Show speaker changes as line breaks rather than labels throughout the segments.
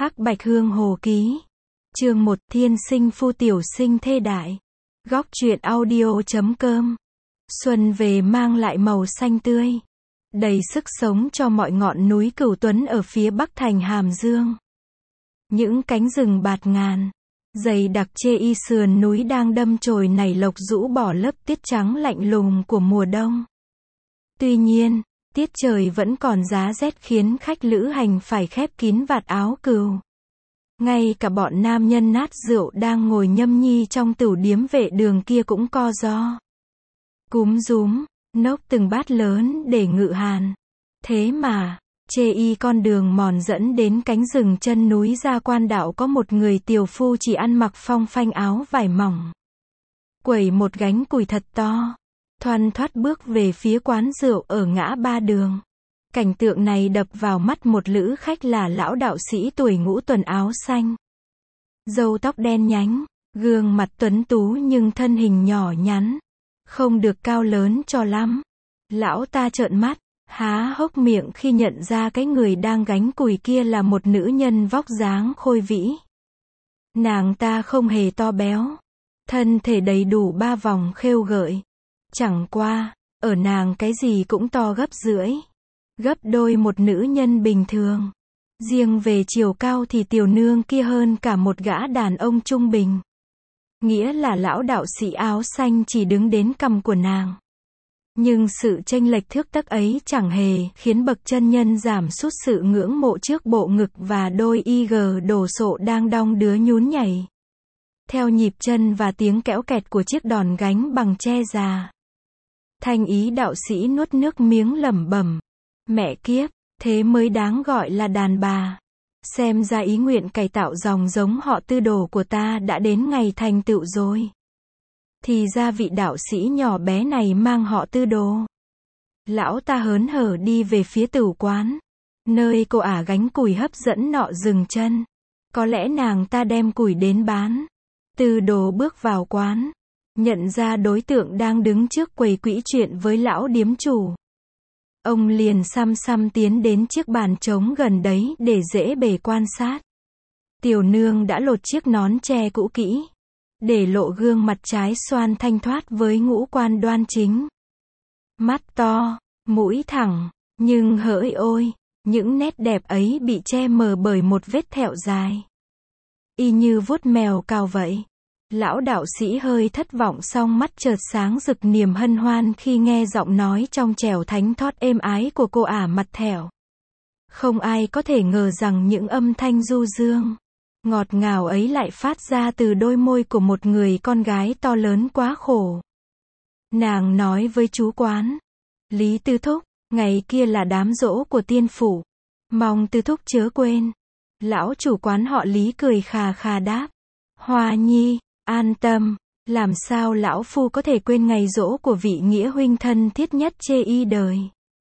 Hắc Bạch Hương Hồ Ký. Chương 1 Thiên sinh phu tiểu sinh thê đại. Góc truyện audio.com. Xuân về mang lại màu xanh tươi, đầy sức sống cho mọi ngọn núi Cửu Tuấn ở phía bắc thành Hàm Dương. Những cánh rừng bạt ngàn, dày đặc chê y sườn núi đang đâm chồi nảy lộc rũ bỏ lớp tiết trắng lạnh lùng của mùa đông. Tuy nhiên, tiết trời vẫn còn giá rét khiến khách lữ hành phải khép kín vạt áo cừu. Ngay cả bọn nam nhân nát rượu đang ngồi nhâm nhi trong tửu điếm vệ đường kia cũng co ro, cúm rúm, nốc từng bát lớn để ngự hàn. Thế mà, chê y con đường mòn dẫn đến cánh rừng chân núi Gia Quan Đạo có một người tiều phu chỉ ăn mặc phong phanh áo vải mỏng, quẩy một gánh củi thật to, thoăn thoắt bước về phía quán rượu ở ngã ba đường. Cảnh tượng này đập vào mắt một lữ khách là lão đạo sĩ tuổi ngũ tuần áo xanh, râu tóc đen nhánh, gương mặt tuấn tú nhưng thân hình nhỏ nhắn, không được cao lớn cho lắm. Lão ta trợn mắt, há hốc miệng khi nhận ra cái người đang gánh củi kia là một nữ nhân vóc dáng khôi vĩ. Nàng ta không hề to béo, thân thể đầy đủ ba vòng khêu gợi. Chẳng qua, ở nàng cái gì cũng to gấp rưỡi, gấp đôi một nữ nhân bình thường. Riêng về chiều cao thì tiểu nương kia hơn cả một gã đàn ông trung bình. Nghĩa là lão đạo sĩ áo xanh chỉ đứng đến cằm của nàng. Nhưng sự chênh lệch thước tấc ấy chẳng hề khiến bậc chân nhân giảm sút sự ngưỡng mộ trước bộ ngực và đôi IG đồ sộ đang đong đưa nhún nhảy theo nhịp chân và tiếng kẽo kẹt của chiếc đòn gánh bằng tre già. Thanh ý đạo sĩ nuốt nước miếng lẩm bẩm, mẹ kiếp, thế mới đáng gọi là đàn bà. Xem ra ý nguyện cải tạo dòng giống họ Tư Đồ của ta đã đến ngày thành tựu rồi. Thì ra vị đạo sĩ nhỏ bé này mang họ Tư Đồ. Lão ta hớn hở đi về phía tửu quán, nơi cô ả gánh củi hấp dẫn nọ dừng chân. Có lẽ nàng ta đem củi đến bán. Tư Đồ bước vào quán, nhận ra đối tượng đang đứng trước quầy quỹ chuyện với lão điếm chủ. Ông liền xăm xăm tiến đến chiếc bàn trống gần đấy để dễ bề quan sát. Tiểu nương đã lột chiếc nón tre cũ kỹ, để lộ gương mặt trái xoan thanh thoát với ngũ quan đoan chính. Mắt to, mũi thẳng, nhưng hỡi ôi, những nét đẹp ấy bị che mờ bởi một vết thẹo dài, y như vuốt mèo cào vậy. Lão đạo sĩ hơi thất vọng song mắt chợt sáng rực niềm hân hoan khi nghe giọng nói trong trẻo thánh thót êm ái của cô ả mặt thẻo. Không ai có thể ngờ rằng những âm thanh du dương, ngọt ngào ấy lại phát ra từ đôi môi của một người con gái to lớn quá khổ. Nàng nói với chú quán, Lý Tư Thúc, ngày kia là đám giỗ của tiên phủ, mong Tư Thúc chớ quên. Lão chủ quán họ Lý cười khà khà đáp, Hoa nhi, an tâm, làm sao lão phu có thể quên ngày giỗ của vị nghĩa huynh thân thiết nhất chê y đời.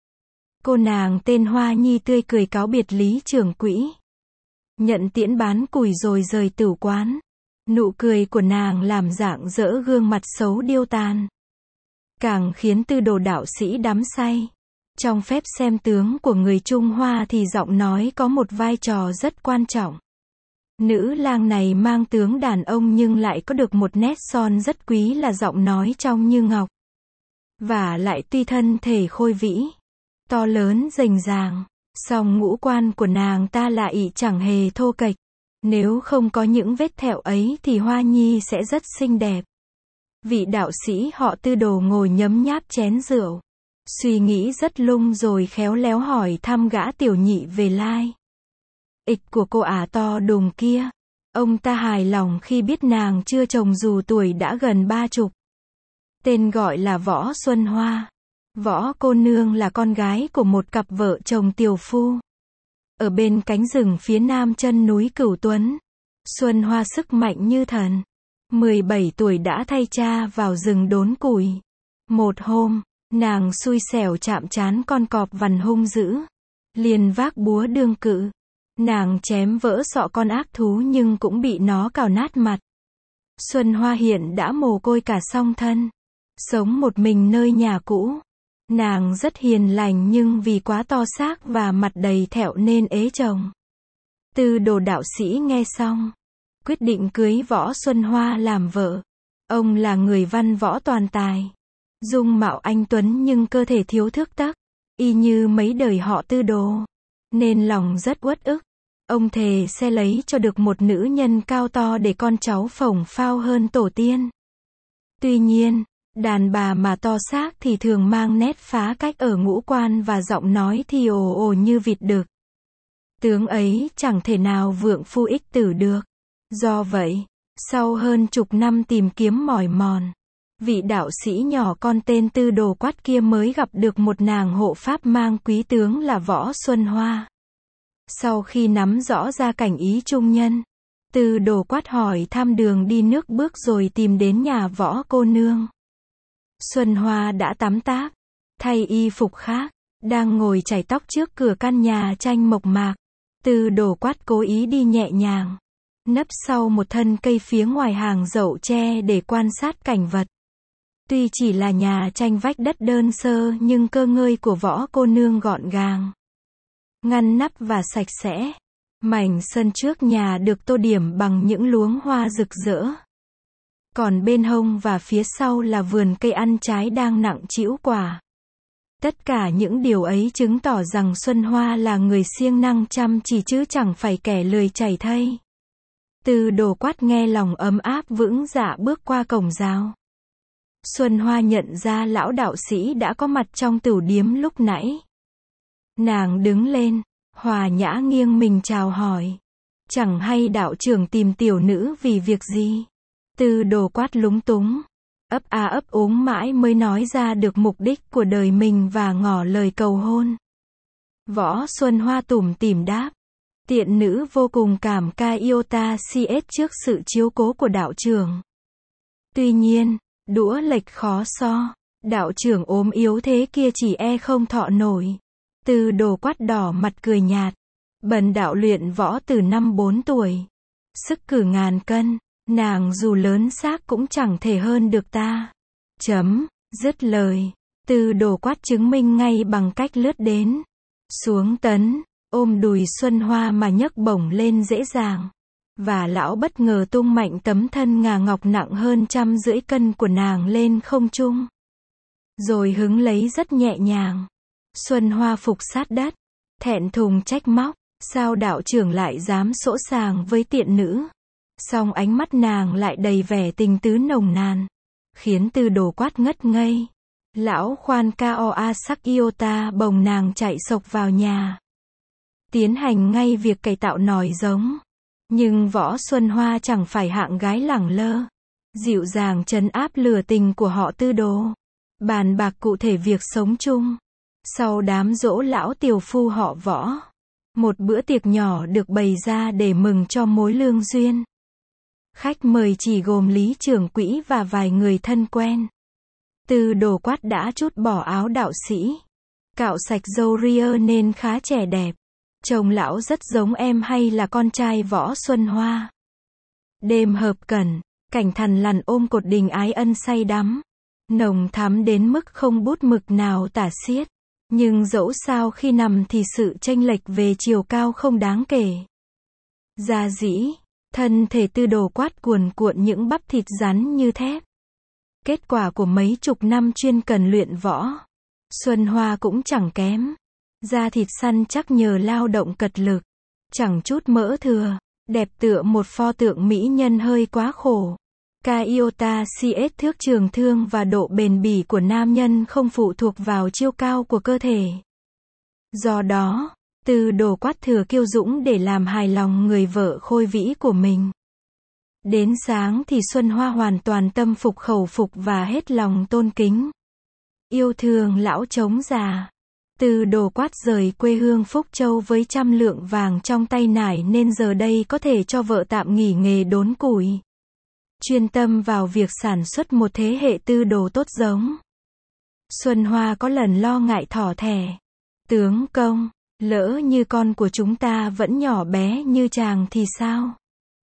Cô nàng tên Hoa Nhi tươi cười cáo biệt Lý trưởng quỹ, nhận tiễn bán củi rồi rời tửu quán. Nụ cười của nàng làm rạng rỡ gương mặt xấu điêu tàn, càng khiến Tư Đồ đạo sĩ đắm say. Trong phép xem tướng của người Trung Hoa thì giọng nói có một vai trò rất quan trọng. Nữ lang này mang tướng đàn ông nhưng lại có được một nét son rất quý là giọng nói trong như ngọc. Và lại tuy thân thể khôi vĩ, to lớn rành ràng, song ngũ quan của nàng ta lại chẳng hề thô kệch. Nếu không có những vết thẹo ấy thì Hoa Nhi sẽ rất xinh đẹp. Vị đạo sĩ họ Tư Đồ ngồi nhấm nháp chén rượu, suy nghĩ rất lung rồi khéo léo hỏi thăm gã tiểu nhị về lai ịch của cô ả to đùng kia. Ông ta hài lòng khi biết nàng chưa chồng dù tuổi đã gần 30. Tên gọi là Võ Xuân Hoa. Võ cô nương là con gái của một cặp vợ chồng tiều phu ở bên cánh rừng phía nam chân núi Cửu Tuấn. Xuân Hoa sức mạnh như thần, 17 tuổi đã thay cha vào rừng đốn củi. Một hôm, nàng xui xẻo chạm trán con cọp vằn hung dữ, liền vác búa đương cự. Nàng chém vỡ sọ con ác thú nhưng cũng bị nó cào nát mặt. Xuân Hoa hiện đã mồ côi cả song thân, sống một mình nơi nhà cũ. Nàng rất hiền lành nhưng vì quá to xác và mặt đầy thẹo nên ế chồng. Tư Đồ đạo sĩ nghe xong, quyết định cưới Võ Xuân Hoa làm vợ. Ông là người văn võ toàn tài, dung mạo anh tuấn nhưng cơ thể thiếu thước tắc, y như mấy đời họ Tư Đồ, nên lòng rất uất ức. Ông thề sẽ lấy cho được một nữ nhân cao to để con cháu phổng phao hơn tổ tiên. Tuy nhiên, đàn bà mà to xác thì thường mang nét phá cách ở ngũ quan và giọng nói thì ồ ồ như vịt đực. Tướng ấy chẳng thể nào vượng phu ích tử được. Do vậy, sau hơn chục năm tìm kiếm mỏi mòn, vị đạo sĩ nhỏ con tên Tư Đồ Quát kia mới gặp được một nàng hộ pháp mang quý tướng là Võ Xuân Hoa. Sau khi nắm rõ ra cảnh ý trung nhân, Tư Đồ Quát hỏi thăm đường đi nước bước rồi tìm đến nhà Võ cô nương. Xuân Hoa đã tắm táp, thay y phục khác, đang ngồi chải tóc trước cửa căn nhà tranh mộc mạc. Tư Đồ Quát cố ý đi nhẹ nhàng, nấp sau một thân cây phía ngoài hàng dậu tre để quan sát cảnh vật. Tuy chỉ là nhà tranh vách đất đơn sơ nhưng cơ ngơi của Võ cô nương gọn gàng, ngăn nắp và sạch sẽ. Mảnh sân trước nhà được tô điểm bằng những luống hoa rực rỡ. Còn bên hông và phía sau là vườn cây ăn trái đang nặng trĩu quả. Tất cả những điều ấy chứng tỏ rằng Xuân Hoa là người siêng năng chăm chỉ chứ chẳng phải kẻ lười chảy thây. Tư Đồ Quát nghe lòng ấm áp vững dạ bước qua cổng rào. Xuân Hoa nhận ra lão đạo sĩ đã có mặt trong tửu điếm lúc nãy. Nàng đứng lên, hòa nhã nghiêng mình chào hỏi. Chẳng hay đạo trưởng tìm tiểu nữ vì việc gì? Tư Đồ Quát lúng túng, ấp a ấp úng mãi mới nói ra được mục đích của đời mình và ngỏ lời cầu hôn. Võ Xuân Hoa tủm tỉm đáp, tiện nữ vô cùng cảm ca Iota CS trước sự chiếu cố của đạo trưởng. Tuy nhiên, đũa lệch khó so, đạo trưởng ốm yếu thế kia chỉ e không thọ nổi. Tư Đồ Quát đỏ mặt cười nhạt, bần đạo luyện võ từ năm 4 tuổi, sức cử ngàn cân, nàng dù lớn xác cũng chẳng thể hơn được ta. Dứt lời, Tư Đồ Quát chứng minh ngay bằng cách lướt đến, xuống tấn, ôm đùi Xuân Hoa mà nhấc bổng lên dễ dàng. Và lão bất ngờ tung mạnh tấm thân ngà ngọc nặng hơn 150 cân của nàng lên không trung. Rồi hứng lấy rất nhẹ nhàng. Xuân Hoa phục sát đất, thẹn thùng trách móc, sao đạo trưởng lại dám sỗ sàng với tiện nữ? Song ánh mắt nàng lại đầy vẻ tình tứ nồng nàn, khiến Tư Đồ Quát ngất ngây. Lão khoan Koa sắc Iota bồng nàng chạy sộc vào nhà, tiến hành ngay việc cải tạo nòi giống. Nhưng Võ Xuân Hoa chẳng phải hạng gái lẳng lơ, dịu dàng trấn áp lửa tình của họ Tư Đồ, bàn bạc cụ thể việc sống chung. Sau đám giỗ lão tiểu phu họ Võ, một bữa tiệc nhỏ được bày ra để mừng cho mối lương duyên. Khách mời chỉ gồm Lý trưởng quỹ và vài người thân quen. Tư Đồ Quát đã trút bỏ áo đạo sĩ, cạo sạch râu ria nên khá trẻ đẹp. Chồng lão rất giống em hay là con trai Võ Xuân Hoa. Đêm hợp cẩn, cảnh thằn lằn ôm cột đình ái ân say đắm, nồng thắm đến mức không bút mực nào tả xiết. Nhưng dẫu sao khi nằm thì sự chênh lệch về chiều cao không đáng kể. Gia dĩ, thân thể Tư Đồ Quát cuồn cuộn những bắp thịt rắn như thép. Kết quả của mấy chục năm chuyên cần luyện võ, Xuân Hoa cũng chẳng kém. Da thịt săn chắc nhờ lao động cật lực, chẳng chút mỡ thừa, đẹp tựa một pho tượng mỹ nhân hơi quá khổ. Iota CS thước trường thương và độ bền bỉ của nam nhân không phụ thuộc vào chiều cao của cơ thể. Do đó, Tư Đồ Quát thừa kiêu dũng để làm hài lòng người vợ khôi vĩ của mình. Đến sáng thì Xuân Hoa hoàn toàn tâm phục khẩu phục và hết lòng tôn kính. Yêu thương lão trống già. Tư Đồ Quát rời quê hương Phúc Châu với 100 lượng vàng trong tay nải nên giờ đây có thể cho vợ tạm nghỉ nghề đốn củi, chuyên tâm vào việc sản xuất một thế hệ tư đồ tốt giống. Xuân Hoa có lần lo ngại thỏ thẻ, tướng công, lỡ như con của chúng ta vẫn nhỏ bé như chàng thì sao?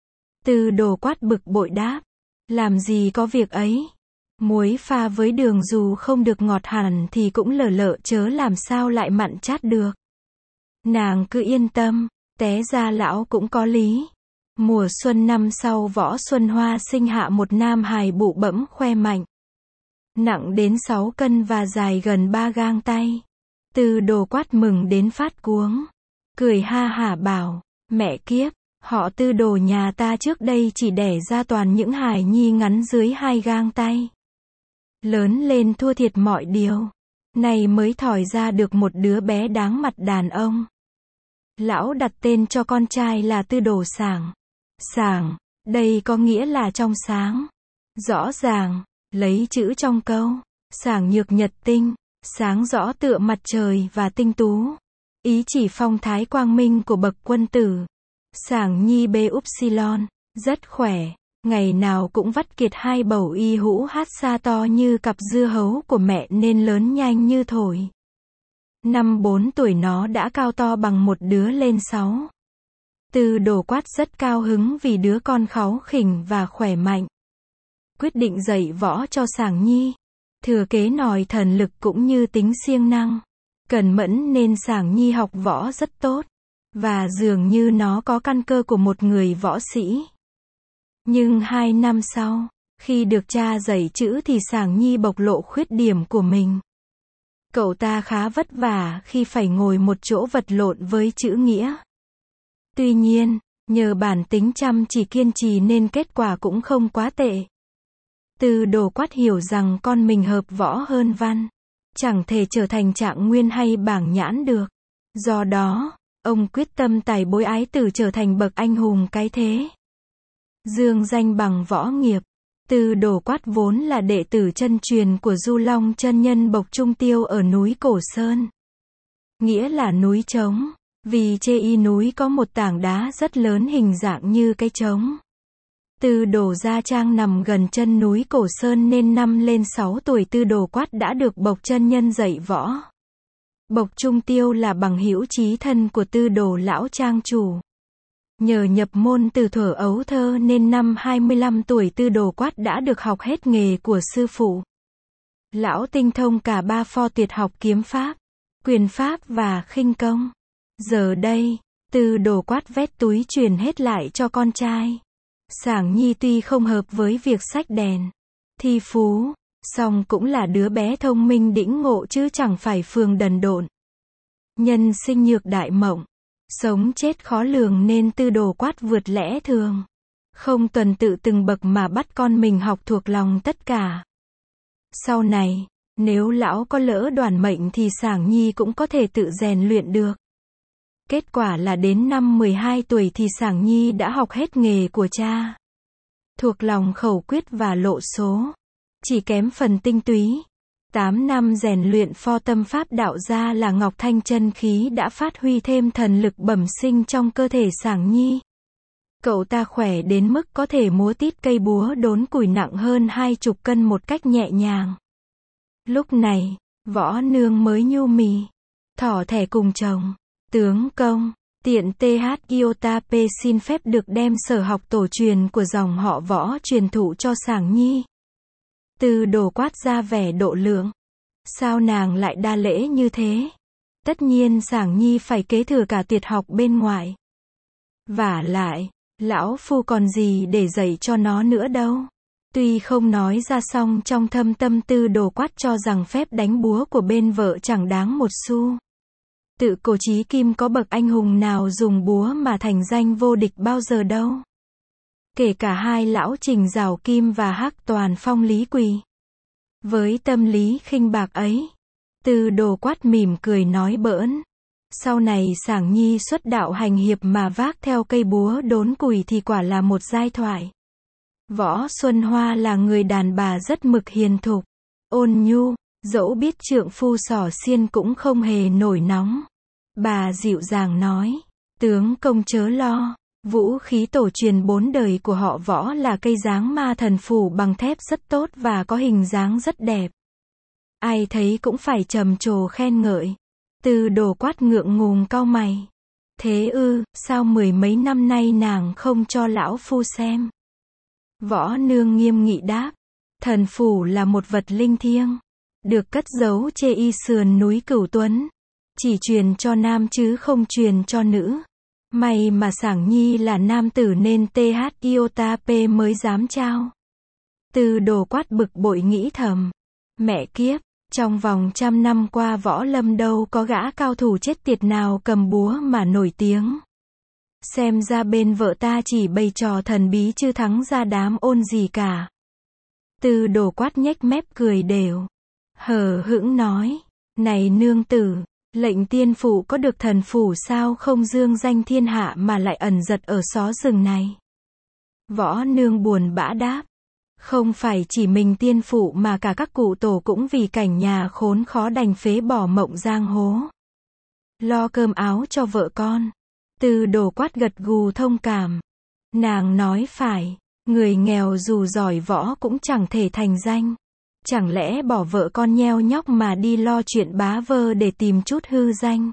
Tư Đồ Quát bực bội đáp, làm gì có việc ấy. Muối pha với đường dù không được ngọt hẳn thì cũng lợ lợ chớ làm sao lại mặn chát được. Nàng cứ yên tâm, Té ra lão cũng có lý. Mùa xuân năm sau Võ Xuân Hoa sinh hạ một nam hài bụ bẫm khoe mạnh. Nặng đến 6 cân và dài gần 3 gang tay. Tư Đồ quát mừng đến phát cuống. Cười ha hả bảo, mẹ kiếp, họ Tư Đồ nhà ta trước đây chỉ đẻ ra toàn những hài nhi ngắn dưới 2 gang tay. Lớn lên thua thiệt mọi điều. Này mới thòi ra được một đứa bé đáng mặt đàn ông. Lão đặt tên cho con trai là Tư Đồ Sảng. Sảng, đây có nghĩa là trong sáng. Rõ ràng, lấy chữ trong câu. Sảng nhược nhật tinh, sáng rõ tựa mặt trời và tinh tú. Ý chỉ phong thái quang minh của bậc quân tử. Sảng nhi bê upsilon, rất khỏe. Ngày nào cũng vắt kiệt 2 bầu y hũ hát xa to như cặp dưa hấu của mẹ nên lớn nhanh như thổi. Năm 4 tuổi nó đã cao to bằng một đứa lên 6. Tư Đồ quát rất cao hứng vì đứa con kháu khỉnh và khỏe mạnh. Quyết định dạy võ cho Sảng nhi. Thừa kế nòi thần lực cũng như tính siêng năng. Cẩn mẫn nên Sảng nhi học võ rất tốt. Và dường như nó có căn cơ của một người võ sĩ. Nhưng 2 năm sau, khi được cha dạy chữ thì Sảng nhi bộc lộ khuyết điểm của mình. Cậu ta khá vất vả khi phải ngồi một chỗ vật lộn với chữ nghĩa. Tuy nhiên, nhờ bản tính chăm chỉ kiên trì nên kết quả cũng không quá tệ. Tư Đồ quát hiểu rằng con mình hợp võ hơn văn. Chẳng thể trở thành Trạng Nguyên hay Bảng Nhãn được. Do đó, ông quyết tâm tài bối ái tử trở thành bậc anh hùng cái thế. Dương danh bằng võ nghiệp. Tư Đồ quát vốn là đệ tử chân truyền của Du Long chân nhân Bộc Trung Tiêu ở núi Cổ Sơn. Nghĩa là núi trống, vì trên y núi có một tảng đá rất lớn hình dạng như cái trống. Tư Đồ gia trang nằm gần chân núi Cổ Sơn nên năm lên 6 tuổi Tư Đồ quát đã được Bộc chân nhân dạy võ. Bộc Trung Tiêu là bằng hữu chí thân của Tư Đồ lão trang chủ. Nhờ nhập môn từ thuở ấu thơ nên năm 25 tuổi Tư Đồ quát đã được học hết nghề của sư phụ. Lão tinh thông cả 3 pho tuyệt học kiếm pháp, quyền pháp và khinh công. Giờ đây, Tư Đồ quát vét túi truyền hết lại cho con trai. Sảng nhi tuy không hợp với việc xách đèn, thi phú, song cũng là đứa bé thông minh đĩnh ngộ chứ chẳng phải phường đần độn. Nhân sinh nhược đại mộng. Sống chết khó lường nên Tư Đồ quát vượt lẽ thường. Không tuần tự từng bậc mà bắt con mình học thuộc lòng tất cả. Sau này, nếu lão có lỡ đoản mệnh thì Sảng nhi cũng có thể tự rèn luyện được. Kết quả là đến năm 12 tuổi thì Sảng nhi đã học hết nghề của cha. Thuộc lòng khẩu quyết và lộ số. Chỉ kém phần tinh túy. 8 năm rèn luyện pho tâm pháp đạo gia là Ngọc Thanh chân khí đã phát huy thêm thần lực bẩm sinh trong cơ thể Sảng nhi. Cậu ta khỏe đến mức có thể múa tít cây búa đốn củi nặng hơn 20 cân một cách nhẹ nhàng. Lúc này, Võ Nương mới nhu mì, thỏ thẻ cùng chồng. Tướng công, tiện TH Iota P xin phép được đem sở học tổ truyền của dòng họ Võ truyền thụ cho Sảng nhi. Tư Đồ quát ra vẻ độ lượng. Sao nàng lại đa lễ như thế? Tất nhiên Sảng nhi phải kế thừa cả tuyệt học bên ngoài. Vả lại, lão phu còn gì để dạy cho nó nữa đâu. Tuy không nói ra song trong thâm tâm Tư Đồ quát cho rằng phép đánh búa của bên vợ chẳng đáng một xu. Tự cổ chí kim có bậc anh hùng nào dùng búa mà thành danh vô địch bao giờ đâu. Kể cả hai lão Trình Giảo Kim và Hắc Toàn Phong Lý Quỳ. Với tâm lý khinh bạc ấy, Tư Đồ quát mỉm cười nói bỡn. Sau này Sảng nhi xuất đạo hành hiệp mà vác theo cây búa đốn củi thì quả là một giai thoại. Võ Xuân Hoa là người đàn bà rất mực hiền thục, ôn nhu, dẫu biết trượng phu xỏ xiên cũng không hề nổi nóng. Bà dịu dàng nói, tướng công chớ lo, vũ khí tổ truyền 4 đời của họ Võ là cây giáng ma thần phủ bằng thép rất tốt và có hình dáng rất đẹp. Ai thấy cũng phải trầm trồ khen ngợi. Tư Đồ quát ngượng ngùng cau mày. Thế ư, sao 10 mấy năm nay nàng không cho lão phu xem? Võ Nương nghiêm nghị đáp, thần phủ là một vật linh thiêng, được cất giấu trên y sườn núi Cửu Tuấn, chỉ truyền cho nam chứ không truyền cho nữ. May mà Sảng Nhi là nam tử nên TH Iotap mới dám trao. Tư Đồ Quát bực bội nghĩ thầm. Mẹ kiếp, trong vòng 100 năm qua võ lâm đâu có gã cao thủ chết tiệt nào cầm búa mà nổi tiếng. Xem ra bên vợ ta chỉ bày trò thần bí chứ thắng ra đám ôn gì cả. Tư Đồ Quát nhếch mép cười đều. Hờ hững nói. Này nương tử, lệnh tiên phụ có được thần phủ sao không dương danh thiên hạ mà lại ẩn giật ở xó rừng này. Võ nương buồn bã đáp. Không phải chỉ mình tiên phụ mà cả các cụ tổ cũng vì cảnh nhà khốn khó đành phế bỏ mộng giang hố. Lo cơm áo cho vợ con. Tư Đồ Quát gật gù thông cảm. Nàng nói phải, người nghèo dù giỏi võ cũng chẳng thể thành danh. Chẳng lẽ bỏ vợ con nheo nhóc mà đi lo chuyện bá vơ để tìm chút hư danh.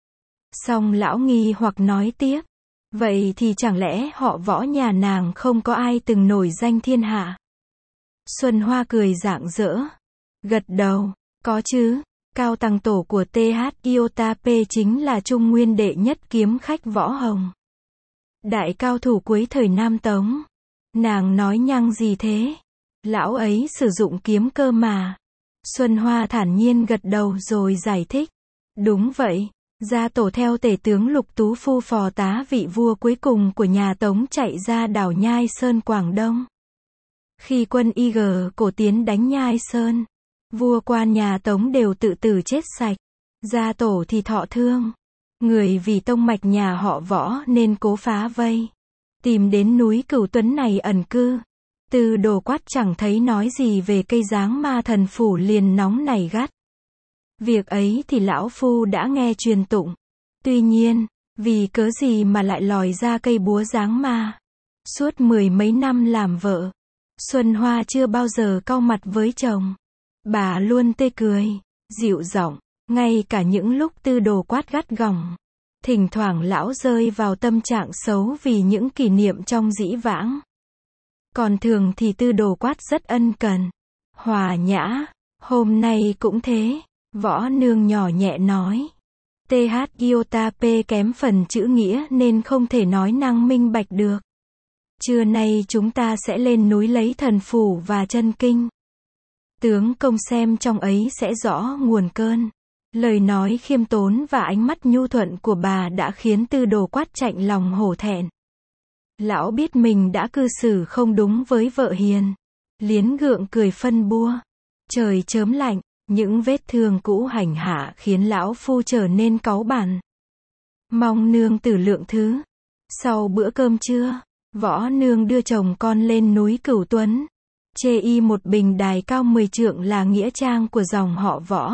Xong lão nghi hoặc nói tiếp. Vậy thì chẳng lẽ họ Võ nhà nàng không có ai từng nổi danh thiên hạ? Xuân Hoa cười rạng rỡ. Gật đầu. Có chứ. Cao tăng tổ của TH Iotap chính là Trung Nguyên đệ nhất kiếm khách Võ Hồng. Đại cao thủ cuối thời Nam Tống. Nàng nói nhăng gì thế? Lão ấy sử dụng kiếm cơ mà. Xuân Hoa thản nhiên gật đầu rồi giải thích. Đúng vậy. Gia tổ theo tể tướng Lục Tú Phu phò tá vị vua cuối cùng của nhà Tống chạy ra đảo Nhai Sơn Quảng Đông. Khi quân IG cổ tiến đánh Nhai Sơn, vua quan nhà Tống đều tự tử chết sạch. Gia tổ thì thọ thương. Người vì tông mạch nhà họ Võ nên cố phá vây. Tìm đến núi Cửu Tuấn này ẩn cư. Tư Đồ Quát chẳng thấy nói gì về cây giáng ma thần phủ liền nóng nảy gắt. Việc ấy thì lão phu đã nghe truyền tụng. Tuy nhiên, vì cớ gì mà lại lòi ra cây búa giáng ma? Suốt 10 mấy năm làm vợ, Xuân Hoa chưa bao giờ cau mặt với chồng. Bà luôn tươi cười, dịu giọng, ngay cả những lúc Tư Đồ Quát gắt gỏng. Thỉnh thoảng lão rơi vào tâm trạng xấu vì những kỷ niệm trong dĩ vãng. Còn thường thì Tư Đồ Quát rất ân cần, hòa nhã. Hôm nay cũng thế. Võ nương nhỏ nhẹ nói. TH Iotap kém phần chữ nghĩa nên không thể nói năng minh bạch được. Trưa nay chúng ta sẽ lên núi lấy thần phủ và chân kinh. Tướng công xem trong ấy sẽ rõ nguồn cơn. Lời nói khiêm tốn và ánh mắt nhu thuận của bà đã khiến Tư Đồ Quát chạnh lòng hổ thẹn. Lão biết mình đã cư xử không đúng với vợ hiền. Liến gượng cười phân bua. Trời chớm lạnh. Những vết thương cũ hành hạ khiến lão phu trở nên cáu bẳn. Mong nương tử lượng thứ. Sau bữa cơm trưa, Võ nương đưa chồng con lên núi Cửu Tuấn. Chê y một bình đài cao 10 trượng là nghĩa trang của dòng họ Võ.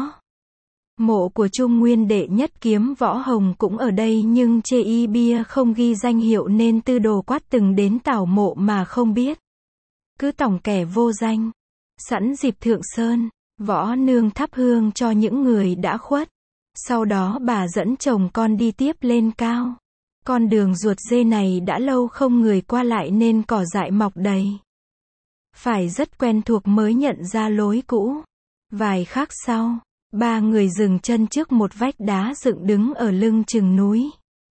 Mộ của Trung Nguyên đệ nhất kiếm Võ Hồng cũng ở đây nhưng chê y bia không ghi danh hiệu nên Tư Đồ Quát từng đến tảo mộ mà không biết. Cứ tòng kẻ vô danh. Sẵn dịp thượng sơn, Võ nương thắp hương cho những người đã khuất. Sau đó bà dẫn chồng con đi tiếp lên cao. Con đường ruột dê này đã lâu không người qua lại nên cỏ dại mọc đầy. Phải rất quen thuộc mới nhận ra lối cũ. Vài khắc sau, ba người dừng chân trước một vách đá dựng đứng ở lưng chừng núi.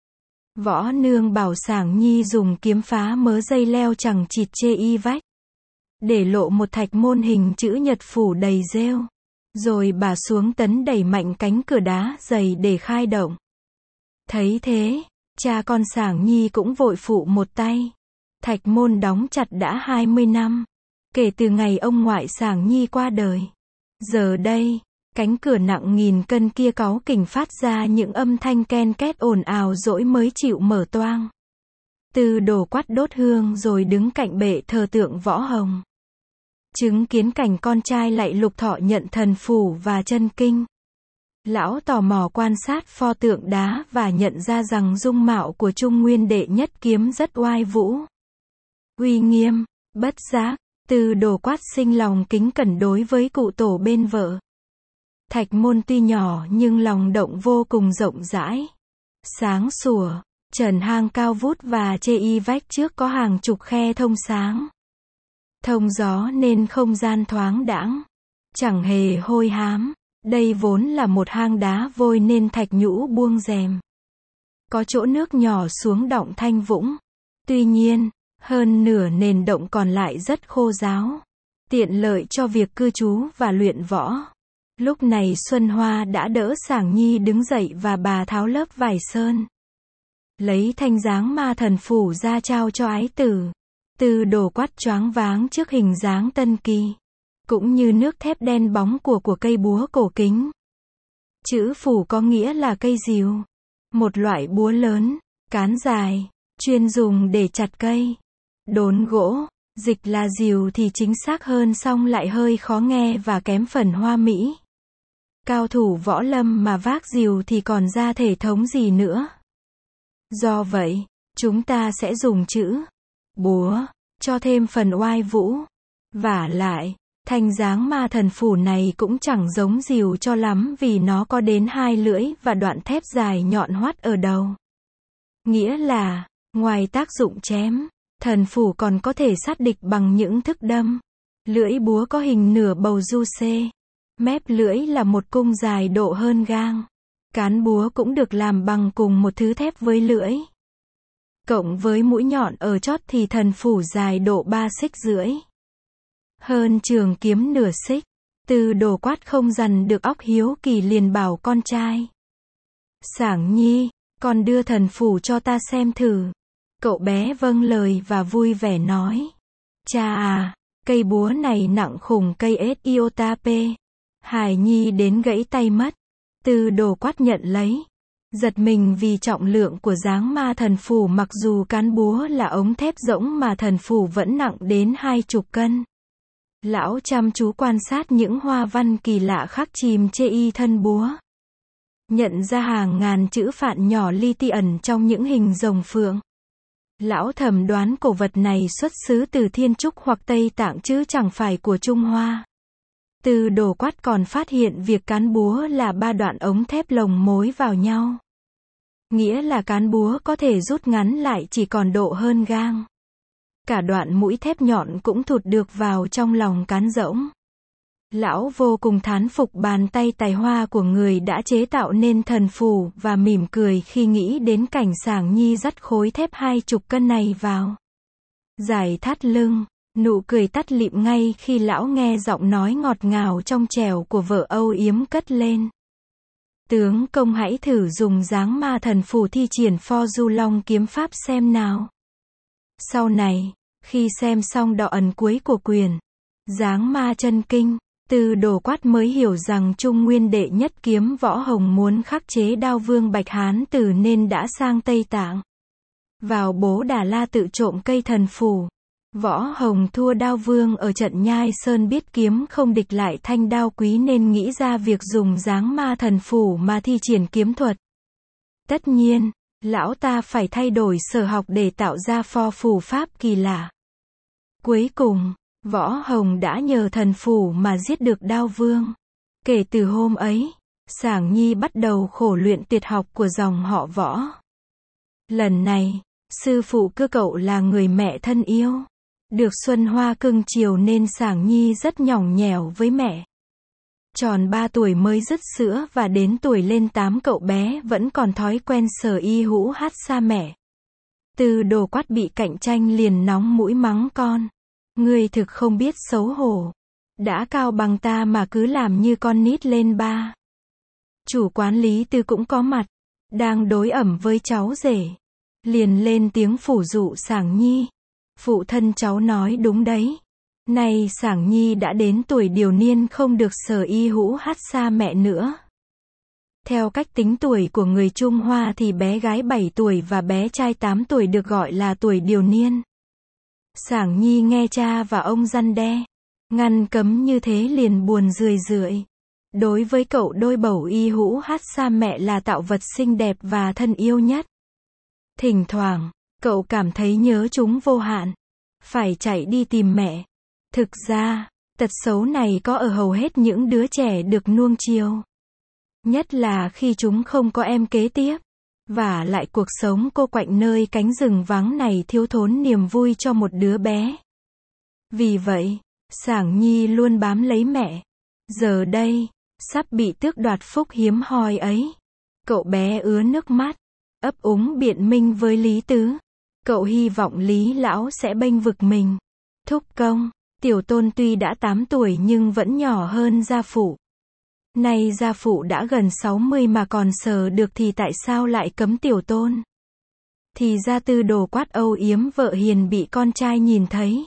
Võ nương bảo Sảng Nhi dùng kiếm phá mớ dây leo chằng chịt chê y vách. Để lộ một thạch môn hình chữ nhật phủ đầy rêu. Rồi bà xuống tấn đẩy mạnh cánh cửa đá dày để khai động. Thấy thế, cha con Sảng Nhi cũng vội phụ một tay. Thạch môn đóng chặt đã 20 năm. Kể từ ngày ông ngoại Sảng Nhi qua đời. Giờ đây, cánh cửa nặng nghìn cân kia cáu kỉnh phát ra những âm thanh ken két ồn ào dỗi mới chịu mở toang. Tư Đồ Quát đốt hương rồi đứng cạnh bệ thờ tượng Võ Hồng. Chứng kiến cảnh con trai lại lục thọ nhận thần phủ và chân kinh. Lão tò mò quan sát pho tượng đá và nhận ra rằng dung mạo của Trung Nguyên đệ nhất kiếm rất oai vũ. Uy nghiêm, bất giác, Tư Đồ Quát sinh lòng kính cẩn đối với cụ tổ bên vợ. Thạch môn tuy nhỏ nhưng lòng động vô cùng rộng rãi. Sáng sủa, trần hang cao vút và chê y vách trước có hàng chục khe thông sáng. Thông gió nên không gian thoáng đãng, chẳng hề hôi hám. Đây vốn là một hang đá vôi nên thạch nhũ buông rèm. có chỗ nước nhỏ xuống động thanh vũng. Tuy nhiên, hơn nửa nền động còn lại rất khô ráo, tiện lợi cho việc cư trú và luyện võ. Lúc này Xuân Hoa đã đỡ Sảng Nhi đứng dậy và bà tháo lớp vải sơn, lấy thanh dáng ma thần phủ ra trao cho ái tử. Từ Đồ quát choáng váng trước hình dáng tân kỳ, cũng như nước thép đen bóng của cây búa cổ kính. Chữ phủ có nghĩa là cây rìu, một loại búa lớn, cán dài, chuyên dùng để chặt cây, đốn gỗ. Dịch là rìu thì chính xác hơn, song lại hơi khó nghe và kém phần hoa mỹ. Cao thủ võ lâm mà vác rìu thì còn ra thể thống gì nữa. Do vậy, chúng ta sẽ dùng chữ búa cho thêm phần oai vũ. Vả lại, thanh dáng ma thần phủ này cũng chẳng giống rìu cho lắm vì nó có đến 2 lưỡi và đoạn thép dài nhọn hoắt ở đầu. Nghĩa là, ngoài tác dụng chém, thần phủ còn có thể sát địch bằng những thức đâm. Lưỡi búa có hình nửa bầu du xê. Mép lưỡi là một cung dài độ hơn gang. Cán búa cũng được làm bằng cùng một thứ thép với lưỡi. Cộng với mũi nhọn ở chót thì thần phủ dài độ 3 xích rưỡi. Hơn trường kiếm nửa xích. Từ Đồ quát không dằn được óc hiếu kỳ liền bảo con trai. Sảng Nhi, con đưa thần phủ cho ta xem thử. Cậu bé vâng lời và vui vẻ nói. Cha à, cây búa này nặng khủng cây ết iotape. Hải Nhi đến gãy tay mất. Từ Đồ quát nhận lấy. Giật mình vì trọng lượng của dáng ma thần phủ, mặc dù cán búa là ống thép rỗng mà thần phủ vẫn nặng đến 20 cân. Lão chăm chú quan sát những hoa văn kỳ lạ khắc chìm trên y thân búa. Nhận ra hàng ngàn chữ phạn nhỏ li ti ẩn trong những hình rồng phượng. Lão thầm đoán cổ vật này xuất xứ từ Thiên Trúc hoặc Tây Tạng chứ chẳng phải của Trung Hoa. Từ Đồ quát còn phát hiện việc cán búa là 3 đoạn ống thép lồng mối vào nhau. Nghĩa là cán búa có thể rút ngắn lại chỉ còn độ hơn gang. Cả đoạn mũi thép nhọn cũng thụt được vào trong lòng cán rỗng. Lão vô cùng thán phục bàn tay tài hoa của người đã chế tạo nên thần phủ và mỉm cười khi nghĩ đến cảnh Sảng Nhi dắt khối thép 20 cân này vào. Giải thắt lưng, nụ cười tắt lịm ngay khi lão nghe giọng nói ngọt ngào trong trẻo của vợ âu yếm cất lên. Tướng công hãy thử dùng dáng ma thần phủ thi triển pho du long kiếm pháp xem nào. Sau này, khi xem xong đoạn ẩn cuối của quyền dáng ma chân kinh, Từ Đồ quát mới hiểu rằng Trung Nguyên đệ nhất kiếm võ Hồng muốn khắc chế Đao Vương Bạch Hán Tử nên đã sang Tây Tạng. Vào Bố Đà La tự trộm cây thần phủ. Võ Hồng thua Đao Vương ở trận Nhai Sơn, biết kiếm không địch lại thanh đao quý nên nghĩ ra việc dùng dáng ma thần phủ mà thi triển kiếm thuật. Tất nhiên, lão ta phải thay đổi sở học để tạo ra pho phù pháp kỳ lạ. Cuối cùng, Võ Hồng đã nhờ thần phủ mà giết được Đao Vương. Kể từ hôm ấy, Sảng Nhi bắt đầu khổ luyện tuyệt học của dòng họ Võ. Lần này, sư phụ cơ cậu là người mẹ thân yêu. Được Xuân Hoa cưng chiều nên Sảng Nhi rất nhõng nhẽo với mẹ. Tròn 3 tuổi mới dứt sữa và đến tuổi lên 8 cậu bé vẫn còn thói quen sờ y hũ hát xa mẹ. Từ Đồ quát bị cạnh tranh liền nóng mũi mắng con. Ngươi thực không biết xấu hổ. Đã cao bằng ta mà cứ làm như con nít lên ba. Chủ quán Lý Tư cũng có mặt. Đang đối ẩm với cháu rể. Liền lên tiếng phủ dụ Sảng Nhi. Phụ thân cháu nói đúng đấy. Nay Sảng Nhi đã đến tuổi điều niên không được sờ y hũ hát xa mẹ nữa. Theo cách tính tuổi của người Trung Hoa thì bé gái 7 tuổi và bé trai 8 tuổi được gọi là tuổi điều niên. Sảng Nhi nghe cha và ông răn đe, ngăn cấm như thế liền buồn rười rượi. Đối với cậu, đôi bầu y hũ hát xa mẹ là tạo vật xinh đẹp và thân yêu nhất. Thỉnh thoảng, cậu cảm thấy nhớ chúng vô hạn. Phải chạy đi tìm mẹ. Thực ra, tật xấu này có ở hầu hết những đứa trẻ được nuông chiều. Nhất là khi chúng không có em kế tiếp. Và lại cuộc sống cô quạnh nơi cánh rừng vắng này thiếu thốn niềm vui cho một đứa bé. Vì vậy, Sảng Nhi luôn bám lấy mẹ. Giờ đây, sắp bị tước đoạt phúc hiếm hoi ấy. Cậu bé ứa nước mắt. ấp úng biện minh với Lý Tứ. Cậu hy vọng Lý Lão sẽ bênh vực mình. Thúc công, Tiểu Tôn tuy đã 8 tuổi nhưng vẫn nhỏ hơn gia phụ. Nay gia phụ đã gần 60 mà còn sờ được thì tại sao lại cấm Tiểu Tôn? Thì ra Tư Đồ quát âu yếm vợ hiền bị con trai nhìn thấy.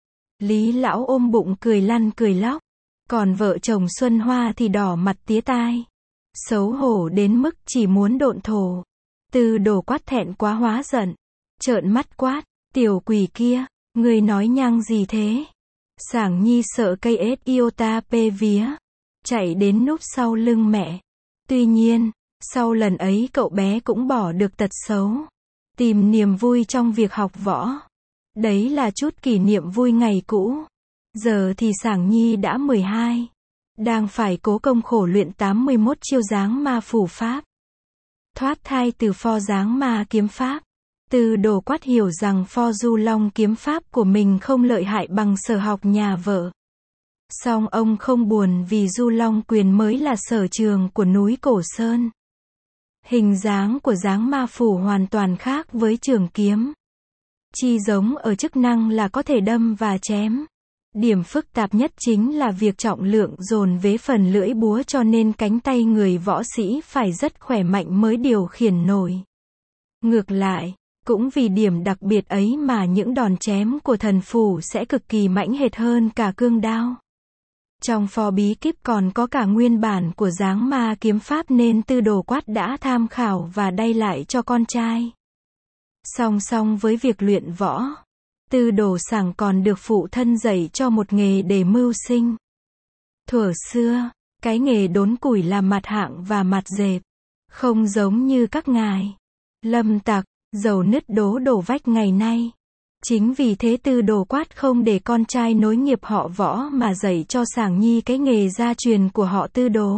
Lý Lão ôm bụng cười lăn cười lóc. Còn vợ chồng Xuân Hoa thì đỏ mặt tía tai. Xấu hổ đến mức chỉ muốn độn thổ. Tư Đồ quát thẹn quá hóa giận. Trợn mắt quát, tiểu quỷ kia, người nói nhăng gì thế? Sảng Nhi sợ cây ết iota pê vía. Chạy đến núp sau lưng mẹ. Tuy nhiên, sau lần ấy cậu bé cũng bỏ được tật xấu. Tìm niềm vui trong việc học võ. Đấy là chút kỷ niệm vui ngày cũ. Giờ thì Sảng Nhi đã 12. Đang phải cố công khổ luyện 81 chiêu dáng ma phủ pháp. Thoát thai từ pho dáng ma kiếm pháp. Tư Đồ quát hiểu rằng pho du long kiếm pháp của mình không lợi hại bằng sở học nhà vợ. Song ông không buồn vì du long quyền mới là sở trường của núi Cổ Sơn. Hình dáng của dáng ma phủ hoàn toàn khác với trường kiếm. Chi giống ở chức năng là có thể đâm và chém. Điểm phức tạp nhất chính là việc trọng lượng dồn vế phần lưỡi búa cho nên cánh tay người võ sĩ phải rất khỏe mạnh mới điều khiển nổi. Ngược lại, cũng vì điểm đặc biệt ấy mà những đòn chém của thần phù sẽ cực kỳ mãnh hệt hơn cả cương đao. Trong pho bí kíp còn có cả nguyên bản của dáng ma kiếm pháp nên Tư Đồ quát đã tham khảo và đay lại cho con trai. Song song với việc luyện võ, Tư Đồ Sảng còn được phụ thân dạy cho một nghề để mưu sinh. Thuở xưa, cái nghề đốn củi là mặt hạng và mặt dẹp. Không giống như các ngài lâm tặc, dầu nứt đổ vách ngày nay. Chính vì thế Tư Đồ quát không để con trai nối nghiệp họ Võ mà dạy cho Sảng Nhi cái nghề gia truyền của họ Tư Đồ.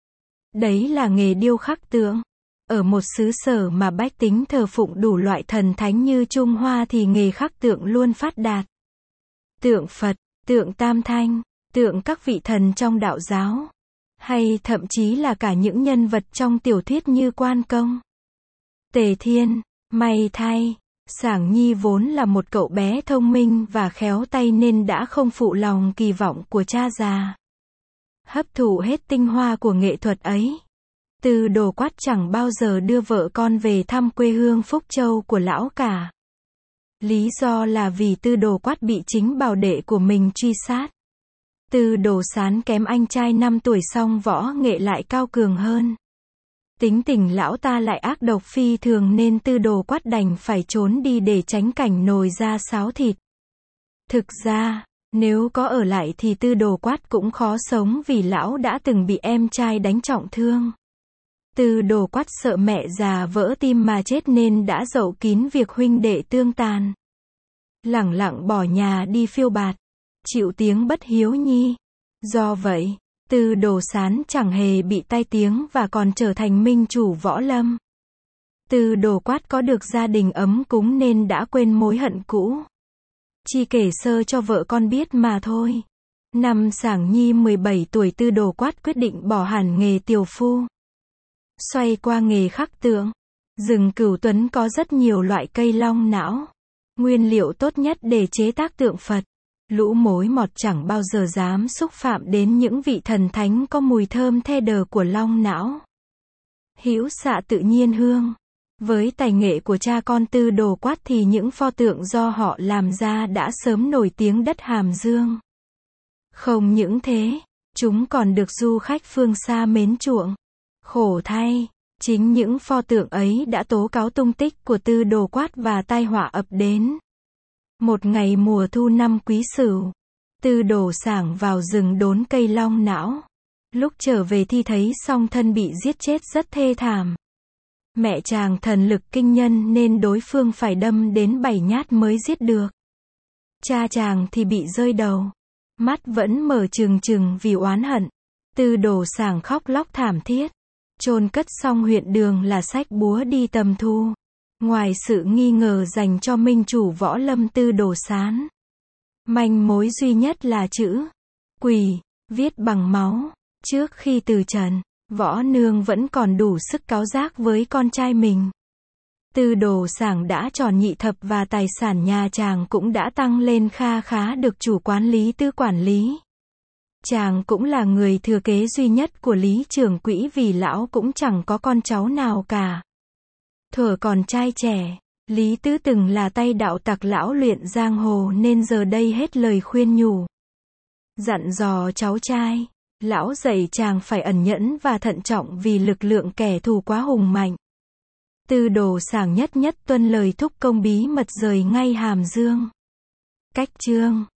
Đấy là nghề điêu khắc tượng. Ở một xứ sở mà bách tính thờ phụng đủ loại thần thánh như Trung Hoa thì nghề khắc tượng luôn phát đạt. Tượng Phật, tượng Tam Thanh, tượng các vị thần trong đạo giáo, hay thậm chí là cả những nhân vật trong tiểu thuyết như Quan Công, Tề Thiên. May thay, Sảng Nhi vốn là một cậu bé thông minh và khéo tay nên đã không phụ lòng kỳ vọng của cha già. Hấp thụ hết tinh hoa của nghệ thuật ấy, Tư Đồ quát chẳng bao giờ đưa vợ con về thăm quê hương Phúc Châu của lão cả. Lý do là vì Tư Đồ quát bị chính bảo đệ của mình truy sát. Tư Đồ Sán kém anh trai 5 tuổi song võ nghệ lại cao cường hơn. Tính tình lão ta lại ác độc phi thường nên Tư Đồ quát đành phải trốn đi để tránh cảnh nồi ra sáo thịt. Thực ra, nếu có ở lại thì Tư Đồ quát cũng khó sống vì lão đã từng bị em trai đánh trọng thương. Tư Đồ quát sợ mẹ già vỡ tim mà chết nên đã dậu kín việc huynh đệ tương tàn. Lẳng lặng bỏ nhà đi phiêu bạt, chịu tiếng bất hiếu nhi. Do vậy, Tư Đồ Sán chẳng hề bị tai tiếng và còn trở thành minh chủ võ lâm. Tư Đồ quát có được gia đình ấm cúng nên đã quên mối hận cũ. Chỉ kể sơ cho vợ con biết mà thôi. Năm Sảng Nhi 17 tuổi Tư Đồ quát quyết định bỏ hẳn nghề tiều phu. Xoay qua nghề khắc tượng. Rừng Cửu Tuấn có rất nhiều loại cây long não. Nguyên liệu tốt nhất để chế tác tượng Phật. Lũ mối mọt chẳng bao giờ dám xúc phạm đến những vị thần thánh có mùi thơm the đờ của long não. Hữu xạ tự nhiên hương. Với tài nghệ của cha con Tư Đồ quát thì những pho tượng do họ làm ra đã sớm nổi tiếng đất Hàm Dương. Không những thế, chúng còn được du khách phương xa mến chuộng. Khổ thay, chính những pho tượng ấy đã tố cáo tung tích của Tư Đồ quát và tai họa ập đến. Một ngày mùa thu năm Quý Sửu, Tư Đồ Sảng vào rừng đốn cây long não. Lúc trở về thì thấy song thân bị giết chết rất thê thảm. Mẹ chàng thần lực kinh nhân nên đối phương phải đâm đến 7 nhát mới giết được. Cha chàng thì bị rơi đầu. Mắt vẫn mở trừng trừng vì oán hận. Tư Đồ Sảng khóc lóc thảm thiết. Chôn cất xong huyện đường là xách búa đi tầm thu. Ngoài sự nghi ngờ dành cho minh chủ võ lâm Tư Đồ Sán, manh mối duy nhất là chữ quỷ, viết bằng máu. Trước khi từ trần, Võ Nương vẫn còn đủ sức cáu gắt với con trai mình. Tư Đồ Sảng đã tròn nhị thập và tài sản nhà chàng cũng đã tăng lên kha khá, được chủ quán Lý Tư quản lý. Chàng cũng là người thừa kế duy nhất của Lý trưởng quỹ vì lão cũng chẳng có con cháu nào cả. Thuở còn trai trẻ, Lý Tư từng là tay đạo tặc lão luyện giang hồ nên giờ đây hết lời khuyên nhủ. Dặn dò cháu trai, lão dạy chàng phải ẩn nhẫn và thận trọng vì lực lượng kẻ thù quá hùng mạnh. Tư Đồ Sảng nhất nhất tuân lời thúc công bí mật rời ngay Hàm Dương. Cách chương